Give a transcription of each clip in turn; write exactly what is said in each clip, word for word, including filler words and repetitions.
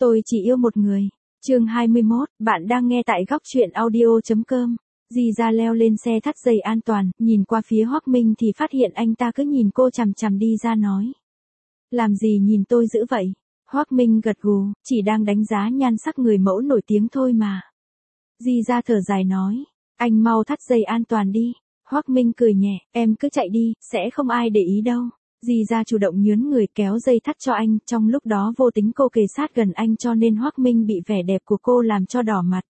Tôi chỉ yêu một người. Chương hai mươi mốt, bạn đang nghe tại góc truyện audio chấm com. Dì ra leo lên xe thắt dây an toàn, nhìn qua phía Hoắc Minh thì phát hiện anh ta cứ nhìn cô chằm chằm đi ra nói. Làm gì nhìn tôi dữ vậy? Hoắc Minh gật gù, chỉ đang đánh giá nhan sắc người mẫu nổi tiếng thôi mà. Dì ra thở dài nói, anh mau thắt dây an toàn đi. Hoắc Minh cười nhẹ, em cứ chạy đi, sẽ không ai để ý đâu. Dì ra chủ động nhướn người kéo dây thắt cho anh, trong lúc đó vô tính cô kề sát gần anh cho nên Hoắc Minh bị vẻ đẹp của cô làm cho đỏ mặt.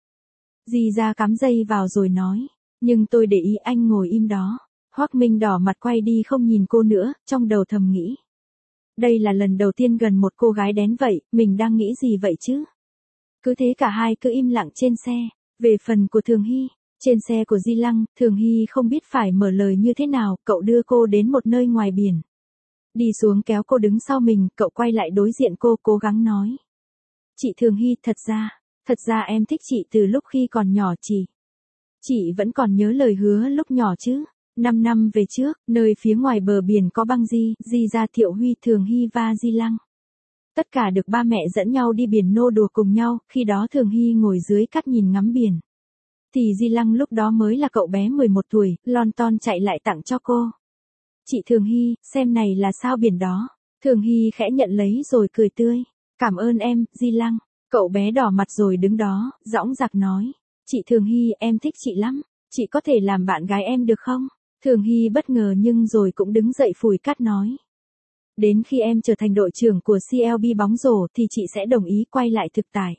Dì ra cắm dây vào rồi nói, nhưng tôi để ý anh ngồi im đó. Hoắc Minh đỏ mặt quay đi không nhìn cô nữa, trong đầu thầm nghĩ. Đây là lần đầu tiên gần một cô gái đén vậy, mình đang nghĩ gì vậy chứ? Cứ thế cả hai cứ im lặng trên xe. Về phần của Thường Hy, trên xe của Di Lăng, Thường Hy không biết phải mở lời như thế nào, cậu đưa cô đến một nơi ngoài biển. Đi xuống kéo cô đứng sau mình, cậu quay lại đối diện cô cố gắng nói. Chị Thường Hy, thật ra, thật ra em thích chị từ lúc khi còn nhỏ chị. Chị vẫn còn nhớ lời hứa lúc nhỏ chứ. Năm năm về trước, nơi phía ngoài bờ biển có băng Di, Di ra Thiệu Huy, Thường Hy và Di Lăng. Tất cả được ba mẹ dẫn nhau đi biển nô đùa cùng nhau, khi đó Thường Hy ngồi dưới cát nhìn ngắm biển. Thì Di Lăng lúc đó mới là cậu bé mười một tuổi, lon ton chạy lại tặng cho cô. Chị Thường Hy, xem này là sao biển đó. Thường Hy khẽ nhận lấy rồi cười tươi. Cảm ơn em, Di Lăng. Cậu bé đỏ mặt rồi đứng đó, dõng dạc nói. Chị Thường Hy, em thích chị lắm. Chị có thể làm bạn gái em được không? Thường Hy bất ngờ nhưng rồi cũng đứng dậy phủi cát nói. Đến khi em trở thành đội trưởng của xê lờ bê bóng rổ thì chị sẽ đồng ý quay lại thực tại.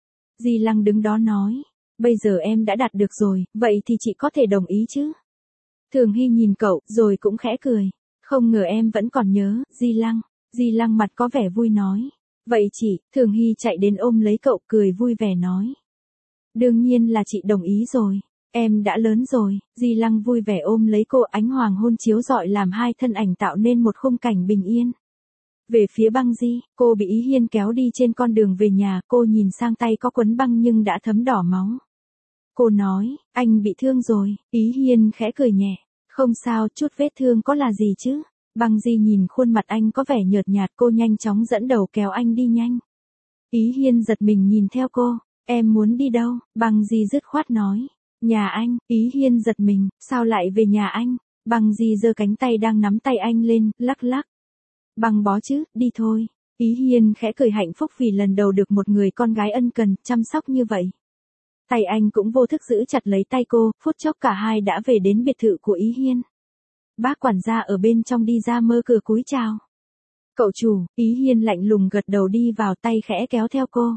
Di Lăng đứng đó nói. Bây giờ em đã đạt được rồi, vậy thì chị có thể đồng ý chứ? Thường Hy nhìn cậu, rồi cũng khẽ cười. Không ngờ em vẫn còn nhớ, Di Lăng. Di Lăng mặt có vẻ vui nói. Vậy chị, Thường Hy chạy đến ôm lấy cậu cười vui vẻ nói. Đương nhiên là chị đồng ý rồi. Em đã lớn rồi. Di Lăng vui vẻ ôm lấy cô, ánh hoàng hôn chiếu rọi làm hai thân ảnh tạo nên một khung cảnh bình yên. Về phía băng Di, cô bị Ý Hiên kéo đi trên con đường về nhà, cô nhìn sang tay có quấn băng nhưng đã thấm đỏ máu. Cô nói, anh bị thương rồi. Ý Hiên khẽ cười nhẹ. Không sao, chút vết thương có là gì chứ? Băng Di nhìn khuôn mặt anh có vẻ nhợt nhạt, cô nhanh chóng dẫn đầu kéo anh đi nhanh. Ý Hiên giật mình nhìn theo cô. Em muốn đi đâu? Băng Di dứt khoát nói. Nhà anh. Ý Hiên giật mình, sao lại về nhà anh? Băng Di giơ cánh tay đang nắm tay anh lên, lắc lắc. Băng bó chứ, đi thôi. Ý Hiên khẽ cười hạnh phúc vì lần đầu được một người con gái ân cần, chăm sóc như vậy. Tay anh cũng vô thức giữ chặt lấy tay cô, phút chốc cả hai đã về đến biệt thự của Ý Hiên. Bác quản gia ở bên trong đi ra mơ cửa cúi chào. Cậu chủ, Ý Hiên lạnh lùng gật đầu đi vào, tay khẽ kéo theo cô.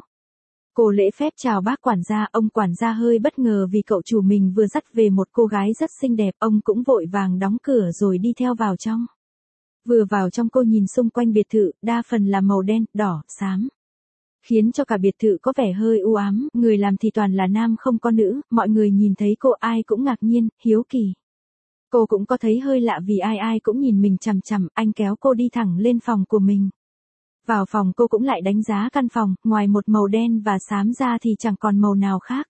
Cô lễ phép chào bác quản gia, ông quản gia hơi bất ngờ vì cậu chủ mình vừa dắt về một cô gái rất xinh đẹp, ông cũng vội vàng đóng cửa rồi đi theo vào trong. Vừa vào trong cô nhìn xung quanh biệt thự, đa phần là màu đen, đỏ, xám. Khiến cho cả biệt thự có vẻ hơi u ám, người làm thì toàn là nam không có nữ, mọi người nhìn thấy cô ai cũng ngạc nhiên, hiếu kỳ. Cô cũng có thấy hơi lạ vì ai ai cũng nhìn mình chằm chằm, anh kéo cô đi thẳng lên phòng của mình. Vào phòng cô cũng lại đánh giá căn phòng, ngoài một màu đen và xám ra thì chẳng còn màu nào khác.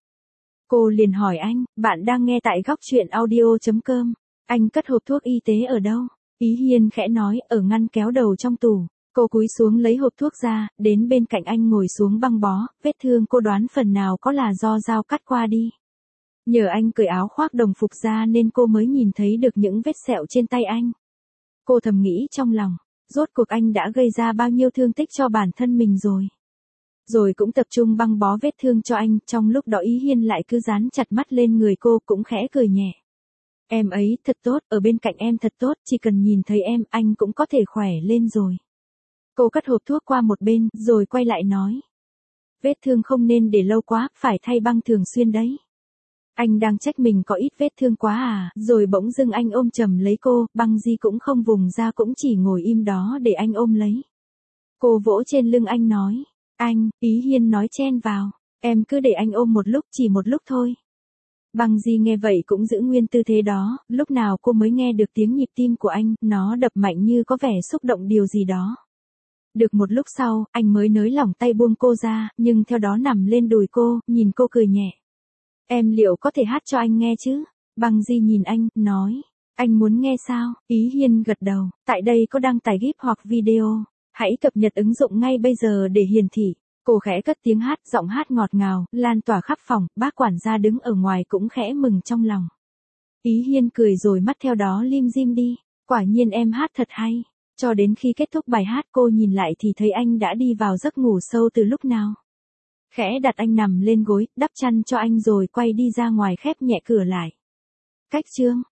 Cô liền hỏi anh, bạn đang nghe tại góc truyện audio chấm com, anh cất hộp thuốc y tế ở đâu? Ý Hiên khẽ nói, ở ngăn kéo đầu trong tủ. Cô cúi xuống lấy hộp thuốc ra, đến bên cạnh anh ngồi xuống băng bó, vết thương cô đoán phần nào có là do dao cắt qua đi. Nhờ anh cởi áo khoác đồng phục ra nên cô mới nhìn thấy được những vết sẹo trên tay anh. Cô thầm nghĩ trong lòng, rốt cuộc anh đã gây ra bao nhiêu thương tích cho bản thân mình rồi. Rồi cũng tập trung băng bó vết thương cho anh, trong lúc đó Ý Hiên lại cứ dán chặt mắt lên người cô cũng khẽ cười nhẹ. Em ấy thật tốt, ở bên cạnh em thật tốt, chỉ cần nhìn thấy em, anh cũng có thể khỏe lên rồi. Cô cất hộp thuốc qua một bên, rồi quay lại nói. Vết thương không nên để lâu quá, phải thay băng thường xuyên đấy. Anh đang trách mình có ít vết thương quá à, rồi bỗng dưng anh ôm chầm lấy cô, băng Di cũng không vùng ra cũng chỉ ngồi im đó để anh ôm lấy. Cô vỗ trên lưng anh nói, anh, Ý Hiên nói chen vào, em cứ để anh ôm một lúc, chỉ một lúc thôi. Băng Di nghe vậy cũng giữ nguyên tư thế đó, lúc nào cô mới nghe được tiếng nhịp tim của anh, nó đập mạnh như có vẻ xúc động điều gì đó. Được một lúc sau, anh mới nới lỏng tay buông cô ra, nhưng theo đó nằm lên đùi cô, nhìn cô cười nhẹ. Em liệu có thể hát cho anh nghe chứ? Băng Di nhìn anh, nói. Anh muốn nghe sao? Ý Hiên gật đầu, tại đây có đăng tải gif hoặc video. Hãy cập nhật ứng dụng ngay bây giờ để hiển thị. Cô khẽ cất tiếng hát, giọng hát ngọt ngào, lan tỏa khắp phòng, bác quản gia đứng ở ngoài cũng khẽ mừng trong lòng. Ý Hiên cười rồi mắt theo đó lim dim đi, quả nhiên em hát thật hay. Cho đến khi kết thúc bài hát cô nhìn lại thì thấy anh đã đi vào giấc ngủ sâu từ lúc nào. Khẽ đặt anh nằm lên gối, đắp chăn cho anh rồi quay đi ra ngoài khép nhẹ cửa lại. Cách chương